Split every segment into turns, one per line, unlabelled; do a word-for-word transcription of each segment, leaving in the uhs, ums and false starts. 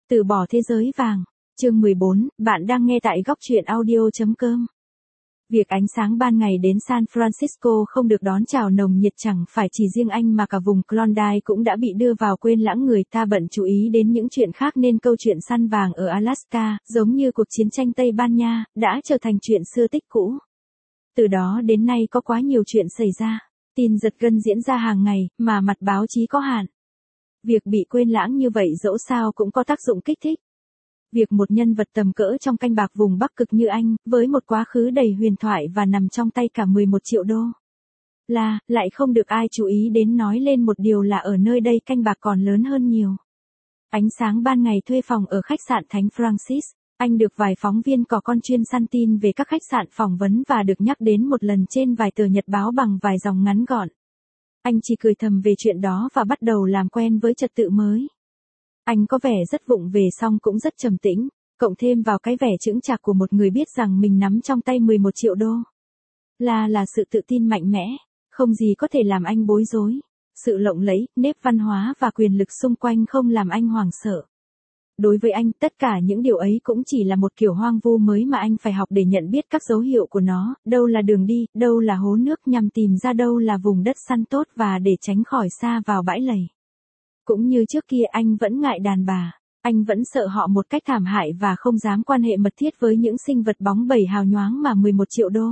Từ bỏ thế giới vàng. Chương mười bốn, bạn đang nghe tại góc truyện audio chấm com. Việc ánh sáng ban ngày đến San Francisco không được đón chào nồng nhiệt chẳng phải chỉ riêng anh mà cả vùng Klondike cũng đã bị đưa vào quên lãng, người ta bận chú ý đến những chuyện khác nên câu chuyện săn vàng ở Alaska, giống như cuộc chiến tranh Tây Ban Nha, đã trở thành chuyện xưa tích cũ. Từ đó đến nay có quá nhiều chuyện xảy ra, tin giật gân diễn ra hàng ngày, mà mặt báo chí có hạn. Việc bị quên lãng như vậy dẫu sao cũng có tác dụng kích thích. Việc một nhân vật tầm cỡ trong canh bạc vùng Bắc Cực như anh, với một quá khứ đầy huyền thoại và nằm trong tay cả mười một triệu đô la, lại không được ai chú ý đến, nói lên một điều là ở nơi đây canh bạc còn lớn hơn nhiều. Ánh sáng ban ngày thuê phòng ở khách sạn Thánh Francis, anh được vài phóng viên cò con chuyên săn tin về các khách sạn phỏng vấn và được nhắc đến một lần trên vài tờ nhật báo bằng vài dòng ngắn gọn. Anh chỉ cười thầm về chuyện đó và bắt đầu làm quen với trật tự mới. Anh có vẻ rất vụng về song cũng rất trầm tĩnh, cộng thêm vào cái vẻ chững chạc của một người biết rằng mình nắm trong tay mười một triệu đô la là sự tự tin mạnh mẽ, không gì có thể làm anh bối rối. Sự lộng lẫy, nếp văn hóa và quyền lực xung quanh không làm anh hoảng sợ. Đối với anh, tất cả những điều ấy cũng chỉ là một kiểu hoang vu mới mà anh phải học để nhận biết các dấu hiệu của nó, đâu là đường đi, đâu là hố nước, nhằm tìm ra đâu là vùng đất săn tốt và để tránh khỏi sa vào bãi lầy. Cũng như trước kia, anh vẫn ngại đàn bà, anh vẫn sợ họ một cách thảm hại và không dám quan hệ mật thiết với những sinh vật bóng bẩy hào nhoáng mà mười một triệu đô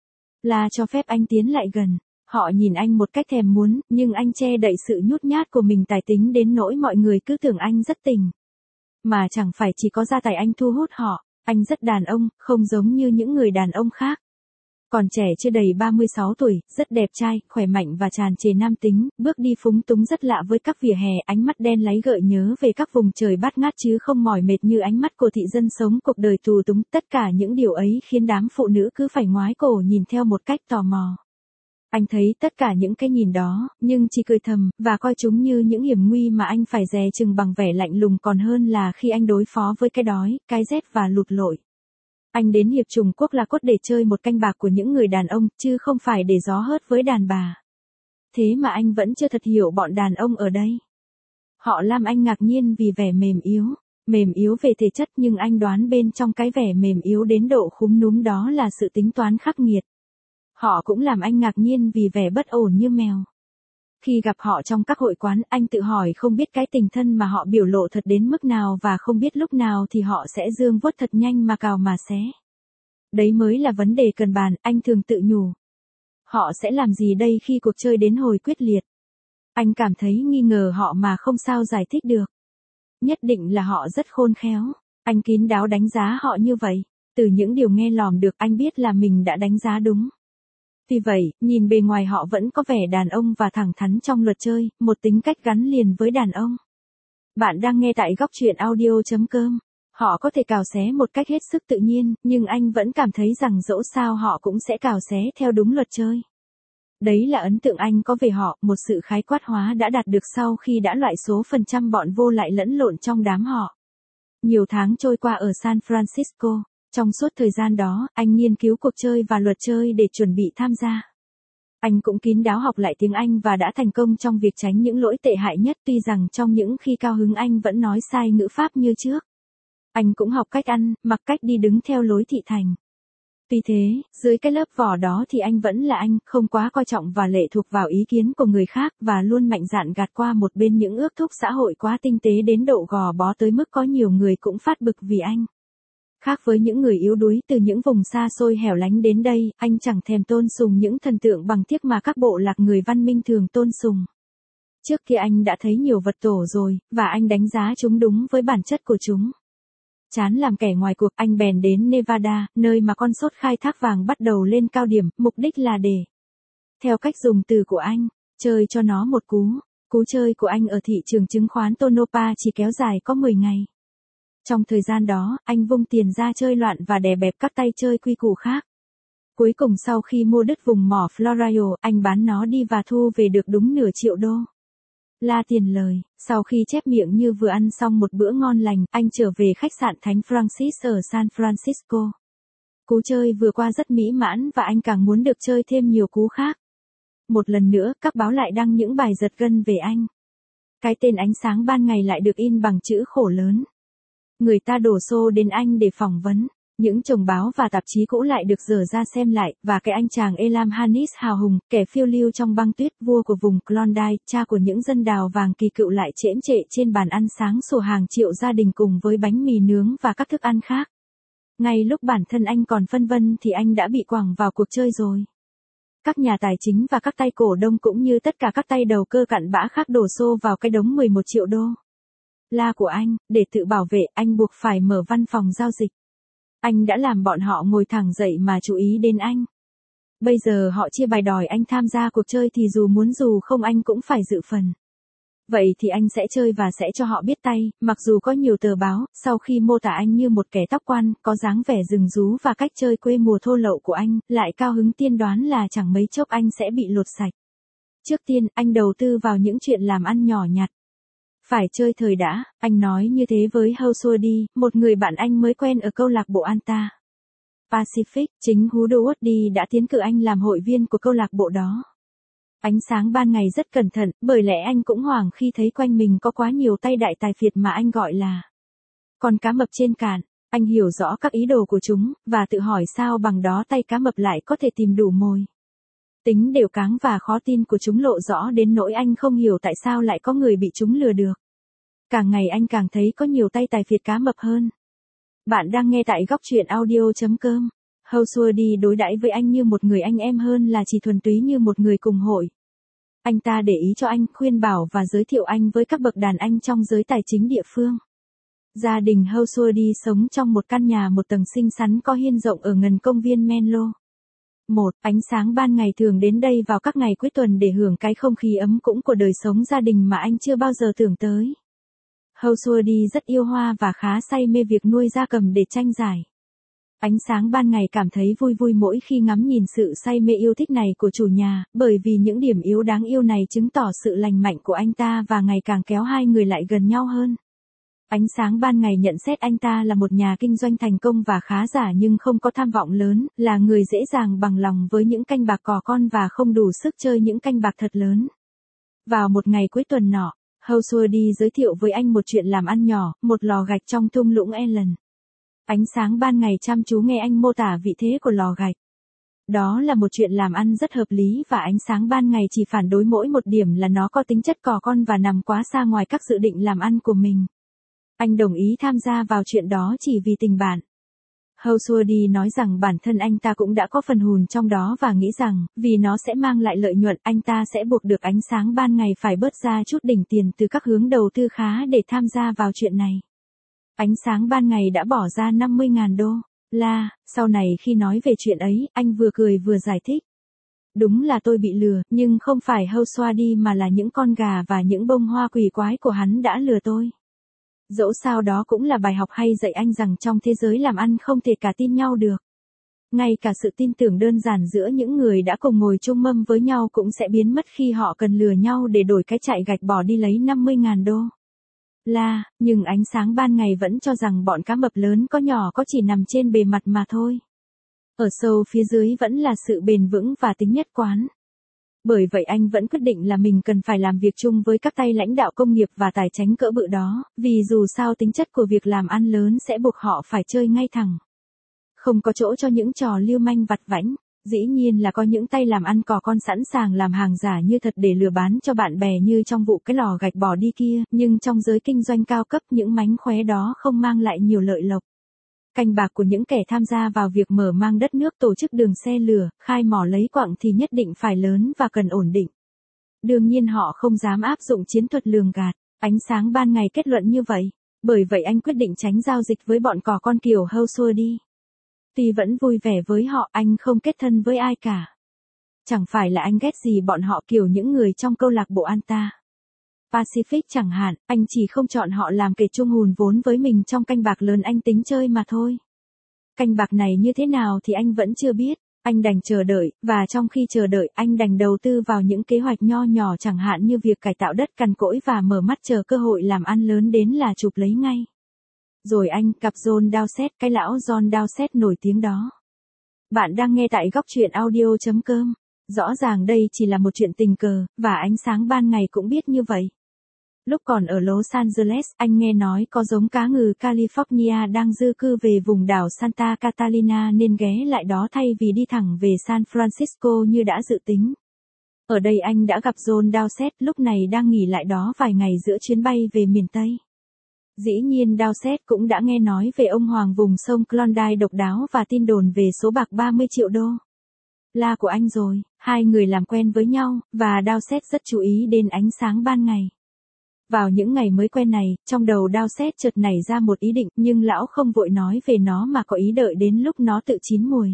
la cho phép anh tiến lại gần. Họ nhìn anh một cách thèm muốn, nhưng anh che đậy sự nhút nhát của mình tài tính đến nỗi mọi người cứ tưởng anh rất tình. Mà chẳng phải chỉ có gia tài anh thu hút họ, anh rất đàn ông, không giống như những người đàn ông khác. Còn trẻ chưa đầy ba mươi sáu tuổi, rất đẹp trai, khỏe mạnh và tràn trề nam tính, bước đi phúng túng rất lạ với các vỉa hè, ánh mắt đen láy gợi nhớ về các vùng trời bát ngát chứ không mỏi mệt như ánh mắt của thị dân sống cuộc đời tù túng. Tất cả những điều ấy khiến đám phụ nữ cứ phải ngoái cổ nhìn theo một cách tò mò. Anh thấy tất cả những cái nhìn đó, nhưng chỉ cười thầm, và coi chúng như những hiểm nguy mà anh phải dè chừng bằng vẻ lạnh lùng còn hơn là khi anh đối phó với cái đói, cái rét và lụt lội. Anh đến Hiệp Chủng Quốc là cốt để chơi một canh bạc của những người đàn ông, chứ không phải để gió hớt với đàn bà. Thế mà anh vẫn chưa thật hiểu bọn đàn ông ở đây. Họ làm anh ngạc nhiên vì vẻ mềm yếu, mềm yếu về thể chất, nhưng anh đoán bên trong cái vẻ mềm yếu đến độ khúm núm đó là sự tính toán khắc nghiệt. Họ cũng làm anh ngạc nhiên vì vẻ bất ổn như mèo. Khi gặp họ trong các hội quán, anh tự hỏi không biết cái tình thân mà họ biểu lộ thật đến mức nào và không biết lúc nào thì họ sẽ giương vuốt thật nhanh mà cào mà xé. Đấy mới là vấn đề cần bàn, anh thường tự nhủ. Họ sẽ làm gì đây khi cuộc chơi đến hồi quyết liệt? Anh cảm thấy nghi ngờ họ mà không sao giải thích được. Nhất định là họ rất khôn khéo. Anh kín đáo đánh giá họ như vậy. Từ những điều nghe lòm được, anh biết là mình đã đánh giá đúng. Vì vậy, nhìn bề ngoài họ vẫn có vẻ đàn ông và thẳng thắn trong luật chơi, một tính cách gắn liền với đàn ông. Bạn đang nghe tại góc truyện audio chấm com. Họ có thể cào xé một cách hết sức tự nhiên, nhưng anh vẫn cảm thấy rằng dẫu sao họ cũng sẽ cào xé theo đúng luật chơi. Đấy là ấn tượng anh có về họ, một sự khái quát hóa đã đạt được sau khi đã loại số phần trăm bọn vô lại lẫn lộn trong đám họ. Nhiều tháng trôi qua ở San Francisco. Trong suốt thời gian đó, anh nghiên cứu cuộc chơi và luật chơi để chuẩn bị tham gia. Anh cũng kín đáo học lại tiếng Anh và đã thành công trong việc tránh những lỗi tệ hại nhất, tuy rằng trong những khi cao hứng anh vẫn nói sai ngữ pháp như trước. Anh cũng học cách ăn, mặc, cách đi đứng theo lối thị thành. Tuy thế, dưới cái lớp vỏ đó thì anh vẫn là anh, không quá coi trọng và lệ thuộc vào ý kiến của người khác và luôn mạnh dạn gạt qua một bên những ước thúc xã hội quá tinh tế đến độ gò bó tới mức có nhiều người cũng phát bực vì anh. Khác với những người yếu đuối từ những vùng xa xôi hẻo lánh đến đây, anh chẳng thèm tôn sùng những thần tượng bằng tiếc mà các bộ lạc người văn minh thường tôn sùng. Trước kia anh đã thấy nhiều vật tổ rồi, và anh đánh giá chúng đúng với bản chất của chúng. Chán làm kẻ ngoài cuộc, anh bèn đến Nevada, nơi mà con sốt khai thác vàng bắt đầu lên cao điểm, mục đích là để, theo cách dùng từ của anh, chơi cho nó một cú. Cú chơi của anh ở thị trường chứng khoán Tonopah chỉ kéo dài có mười ngày. Trong thời gian đó, anh vung tiền ra chơi loạn và đè bẹp các tay chơi quy củ khác. Cuối cùng sau khi mua đứt vùng mỏ Florida, anh bán nó đi và thu về được đúng nửa triệu đô la tiền lời. Sau khi chép miệng như vừa ăn xong một bữa ngon lành, anh trở về khách sạn Thánh Francis ở San Francisco. Cú chơi vừa qua rất mỹ mãn và anh càng muốn được chơi thêm nhiều cú khác. Một lần nữa, các báo lại đăng những bài giật gân về anh. Cái tên ánh sáng ban ngày lại được in bằng chữ khổ lớn. Người ta đổ xô đến anh để phỏng vấn. Những chồng báo và tạp chí cũ lại được dở ra xem lại, và cái anh chàng Elam Hannis hào hùng, kẻ phiêu lưu trong băng tuyết, vua của vùng Klondike, cha của những dân đào vàng kỳ cựu lại chễm chệ trên bàn ăn sáng sủa hàng triệu gia đình cùng với bánh mì nướng và các thức ăn khác. Ngay lúc bản thân anh còn phân vân thì anh đã bị quẳng vào cuộc chơi rồi. Các nhà tài chính và các tay cổ đông cũng như tất cả các tay đầu cơ cặn bã khác đổ xô vào cái đống mười một triệu đô la của anh. Để tự bảo vệ, anh buộc phải mở văn phòng giao dịch. Anh đã làm bọn họ ngồi thẳng dậy mà chú ý đến anh. Bây giờ họ chia bài đòi anh tham gia cuộc chơi thì dù muốn dù không anh cũng phải dự phần. Vậy thì anh sẽ chơi và sẽ cho họ biết tay, mặc dù có nhiều tờ báo, sau khi mô tả anh như một kẻ tóc quan, có dáng vẻ rừng rú và cách chơi quê mùa thô lậu của anh, lại cao hứng tiên đoán là chẳng mấy chốc anh sẽ bị lột sạch. Trước tiên, anh đầu tư vào những chuyện làm ăn nhỏ nhặt. Phải chơi thời đã, anh nói như thế với Houseworthy, một người bạn anh mới quen ở câu lạc bộ Anta Pacific. Chính Woodward đã tiến cử anh làm hội viên của câu lạc bộ đó. Ánh sáng ban ngày rất cẩn thận, bởi lẽ anh cũng hoảng khi thấy quanh mình có quá nhiều tay đại tài phiệt mà anh gọi là con cá mập trên cạn. Anh hiểu rõ các ý đồ của chúng, và tự hỏi sao bằng đó tay cá mập lại có thể tìm đủ mồi. Tính đều cáng và khó tin của chúng lộ rõ đến nỗi anh không hiểu tại sao lại có người bị chúng lừa được. Càng ngày anh càng thấy có nhiều tay tài phiệt cá mập hơn. Bạn đang nghe tại góc truyện audio chấm com. Houseworthy đối đãi với anh như một người anh em hơn là chỉ thuần túy như một người cùng hội. Anh ta để ý cho anh, khuyên bảo và giới thiệu anh với các bậc đàn anh trong giới tài chính địa phương. Gia đình Houseworthy sống trong một căn nhà một tầng xinh xắn có hiên rộng ở gần công viên Menlo. Một, ánh sáng ban ngày thường đến đây vào các ngày cuối tuần để hưởng cái không khí ấm cũng của đời sống gia đình mà anh chưa bao giờ tưởng tới. Houseworthy rất yêu hoa và khá say mê việc nuôi gia cầm để tranh giải. Ánh sáng ban ngày cảm thấy vui vui mỗi khi ngắm nhìn sự say mê yêu thích này của chủ nhà, bởi vì những điểm yếu đáng yêu này chứng tỏ sự lành mạnh của anh ta và ngày càng kéo hai người lại gần nhau hơn. Ánh sáng ban ngày nhận xét anh ta là một nhà kinh doanh thành công và khá giả nhưng không có tham vọng lớn, là người dễ dàng bằng lòng với những canh bạc cò con và không đủ sức chơi những canh bạc thật lớn. Vào một ngày cuối tuần nọ, Houseworthy giới thiệu với anh một chuyện làm ăn nhỏ, một lò gạch trong thung lũng Ellen. Ánh sáng ban ngày chăm chú nghe anh mô tả vị thế của lò gạch. Đó là một chuyện làm ăn rất hợp lý và ánh sáng ban ngày chỉ phản đối mỗi một điểm là nó có tính chất cò con và nằm quá xa ngoài các dự định làm ăn của mình. Anh đồng ý tham gia vào chuyện đó chỉ vì tình bạn. Houseworthy nói rằng bản thân anh ta cũng đã có phần hùn trong đó và nghĩ rằng, vì nó sẽ mang lại lợi nhuận, anh ta sẽ buộc được ánh sáng ban ngày phải bớt ra chút đỉnh tiền từ các hướng đầu tư khá để tham gia vào chuyện này. Ánh sáng ban ngày đã bỏ ra năm mươi nghìn đô la, sau này khi nói về chuyện ấy, anh vừa cười vừa giải thích. Đúng là tôi bị lừa, nhưng không phải Houseworthy mà là những con gà và những bông hoa quỷ quái của hắn đã lừa tôi. Dẫu sao đó cũng là bài học hay dạy anh rằng trong thế giới làm ăn không thể cả tin nhau được. Ngay cả sự tin tưởng đơn giản giữa những người đã cùng ngồi chung mâm với nhau cũng sẽ biến mất khi họ cần lừa nhau để đổi cái chạy gạch bỏ đi lấy năm mươi nghìn đô la, nhưng ánh sáng ban ngày vẫn cho rằng bọn cá mập lớn có nhỏ có chỉ nằm trên bề mặt mà thôi. Ở sâu phía dưới vẫn là sự bền vững và tính nhất quán. Bởi vậy anh vẫn quyết định là mình cần phải làm việc chung với các tay lãnh đạo công nghiệp và tài chánh cỡ bự đó, vì dù sao tính chất của việc làm ăn lớn sẽ buộc họ phải chơi ngay thẳng. Không có chỗ cho những trò lưu manh vặt vãnh, dĩ nhiên là có những tay làm ăn cò con sẵn sàng làm hàng giả như thật để lừa bán cho bạn bè như trong vụ cái lò gạch bỏ đi kia, nhưng trong giới kinh doanh cao cấp những mánh khóe đó không mang lại nhiều lợi lộc. Canh bạc của những kẻ tham gia vào việc mở mang đất nước, tổ chức đường xe lửa, khai mỏ lấy quặng thì nhất định phải lớn và cần ổn định. Đương nhiên họ không dám áp dụng chiến thuật lường gạt. Ánh sáng ban ngày kết luận như vậy. Bởi vậy anh quyết định tránh giao dịch với bọn cò con kiểu Houseworthy. Tuy vẫn vui vẻ với họ, anh không kết thân với ai cả. Chẳng phải là anh ghét gì bọn họ kiểu những người trong câu lạc bộ Anta Pacific chẳng hạn, anh chỉ không chọn họ làm kẻ chung hùn vốn với mình trong canh bạc lớn anh tính chơi mà thôi. Canh bạc này như thế nào thì anh vẫn chưa biết, anh đành chờ đợi, và trong khi chờ đợi anh đành đầu tư vào những kế hoạch nho nhỏ chẳng hạn như việc cải tạo đất cằn cỗi và mở mắt chờ cơ hội làm ăn lớn đến là chụp lấy ngay. Rồi anh, cặp John Dowsett, cái lão John Dowsett nổi tiếng đó. Bạn đang nghe tại góc truyện audio chấm com. Rõ ràng đây chỉ là một chuyện tình cờ, và ánh sáng ban ngày cũng biết như vậy. Lúc còn ở Los Angeles, anh nghe nói có giống cá ngừ California đang di cư về vùng đảo Santa Catalina nên ghé lại đó thay vì đi thẳng về San Francisco như đã dự tính. Ở đây anh đã gặp John Dowsett, lúc này đang nghỉ lại đó vài ngày giữa chuyến bay về miền Tây. Dĩ nhiên Dowsett cũng đã nghe nói về ông hoàng vùng sông Klondike độc đáo và tin đồn về số bạc ba mươi triệu đô la của anh rồi. Hai người làm quen với nhau, và Dowsett rất chú ý đến ánh sáng ban ngày. Vào những ngày mới quen này, trong đầu Dowsett chợt nảy ra một ý định, nhưng lão không vội nói về nó mà có ý đợi đến lúc nó tự chín mùi.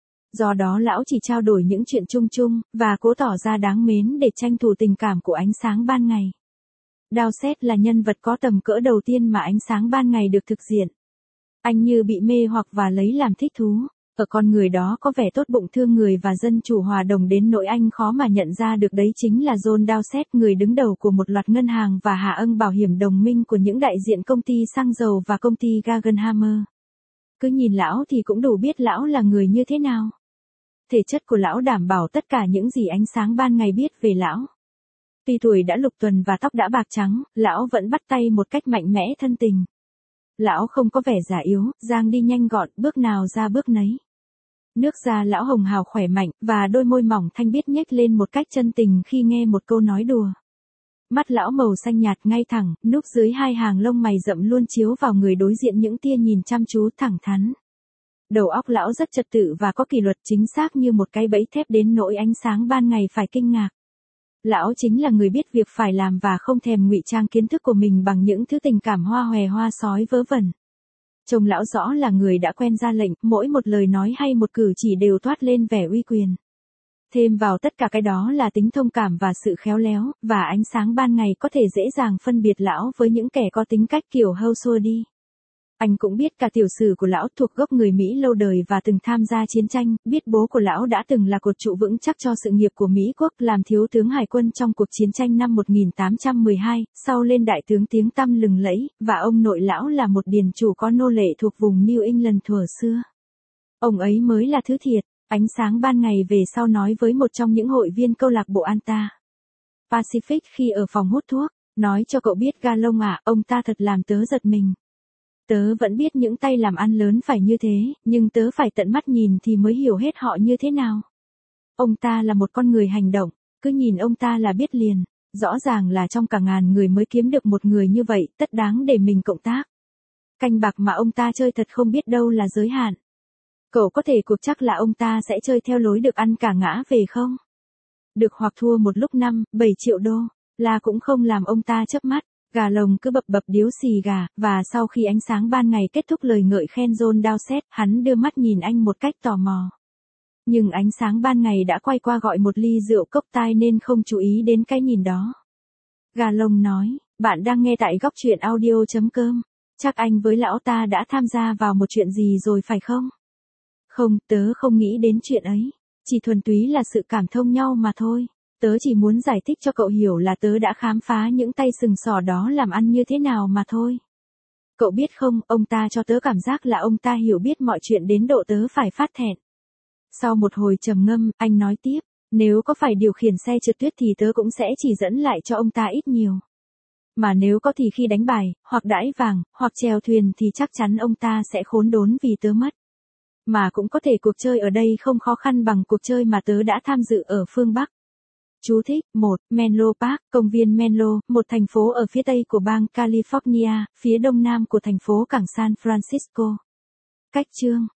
Do đó lão chỉ trao đổi những chuyện chung chung, và cố tỏ ra đáng mến để tranh thủ tình cảm của ánh sáng ban ngày. Dowsett là nhân vật có tầm cỡ đầu tiên mà ánh sáng ban ngày được thực diện. Anh như bị mê hoặc và lấy làm thích thú. Ở con người đó có vẻ tốt bụng thương người và dân chủ hòa đồng đến nỗi anh khó mà nhận ra được đấy chính là John Dowsett, người đứng đầu của một loạt ngân hàng và hạ âng bảo hiểm đồng minh của những đại diện công ty xăng dầu và công ty Guggenhammer. Cứ nhìn lão thì cũng đủ biết lão là người như thế nào. Thể chất của lão đảm bảo tất cả những gì ánh sáng ban ngày biết về lão. Tuy tuổi đã lục tuần và tóc đã bạc trắng, lão vẫn bắt tay một cách mạnh mẽ thân tình. Lão không có vẻ già yếu, giang đi nhanh gọn, bước nào ra bước nấy. Nước da lão hồng hào khỏe mạnh, và đôi môi mỏng thanh biết nhếch lên một cách chân tình khi nghe một câu nói đùa. Mắt lão màu xanh nhạt ngay thẳng, núp dưới hai hàng lông mày rậm luôn chiếu vào người đối diện những tia nhìn chăm chú thẳng thắn. Đầu óc lão rất trật tự và có kỷ luật, chính xác như một cái bẫy thép đến nỗi ánh sáng ban ngày phải kinh ngạc. Lão chính là người biết việc phải làm và không thèm ngụy trang kiến thức của mình bằng những thứ tình cảm hoa hòe hoa sói vớ vẩn. Trông lão rõ là người đã quen ra lệnh, mỗi một lời nói hay một cử chỉ đều toát lên vẻ uy quyền. Thêm vào tất cả cái đó là tính thông cảm và sự khéo léo, và ánh sáng ban ngày có thể dễ dàng phân biệt lão với những kẻ có tính cách kiểu Houseworthy. Anh cũng biết cả tiểu sử của lão, thuộc gốc người Mỹ lâu đời và từng tham gia chiến tranh, biết bố của lão đã từng là cột trụ vững chắc cho sự nghiệp của Mỹ quốc, làm thiếu tướng hải quân trong cuộc chiến tranh năm một nghìn tám trăm mười hai, sau lên đại tướng tiếng tăm lừng lẫy, và ông nội lão là một điền chủ có nô lệ thuộc vùng New England thuở xưa. Ông ấy mới là thứ thiệt. Ánh sáng ban ngày về sau nói với một trong những hội viên câu lạc bộ Anta Pacific khi ở phòng hút thuốc, nói cho cậu biết Galong à, ông ta thật làm tớ giật mình. Tớ vẫn biết những tay làm ăn lớn phải như thế, nhưng tớ phải tận mắt nhìn thì mới hiểu hết họ như thế nào. Ông ta là một con người hành động, cứ nhìn ông ta là biết liền, rõ ràng là trong cả ngàn người mới kiếm được một người như vậy, tất đáng để mình cộng tác. Canh bạc mà ông ta chơi thật không biết đâu là giới hạn. Cậu có thể cuộc chắc là ông ta sẽ chơi theo lối được ăn cả ngã về không? Được hoặc thua một lúc năm, bảy triệu đô, là cũng không làm ông ta chớp mắt. Gà lồng cứ bập bập điếu xì gà, và sau khi ánh sáng ban ngày kết thúc lời ngợi khen John Dowsett, hắn đưa mắt nhìn anh một cách tò mò. Nhưng ánh sáng ban ngày đã quay qua gọi một ly rượu cốc tai nên không chú ý đến cái nhìn đó. Gà lồng nói, bạn đang nghe tại góc truyện audio chấm com. Chắc anh với lão ta đã tham gia vào một chuyện gì rồi phải không? Không, tớ không nghĩ đến chuyện ấy. Chỉ thuần túy là sự cảm thông nhau mà thôi. Tớ chỉ muốn giải thích cho cậu hiểu là tớ đã khám phá những tay sừng sỏ đó làm ăn như thế nào mà thôi. Cậu biết không, ông ta cho tớ cảm giác là ông ta hiểu biết mọi chuyện đến độ tớ phải phát thẹn. Sau một hồi trầm ngâm, anh nói tiếp, nếu có phải điều khiển xe trượt tuyết thì tớ cũng sẽ chỉ dẫn lại cho ông ta ít nhiều. Mà nếu có thì khi đánh bài, hoặc đãi vàng, hoặc chèo thuyền thì chắc chắn ông ta sẽ khốn đốn vì tớ mất. Mà cũng có thể cuộc chơi ở đây không khó khăn bằng cuộc chơi mà tớ đã tham dự ở phương Bắc. Chú thích, một. Menlo Park, công viên Menlo, một thành phố ở phía tây của bang California, phía đông nam của thành phố cảng San Francisco. Cách chương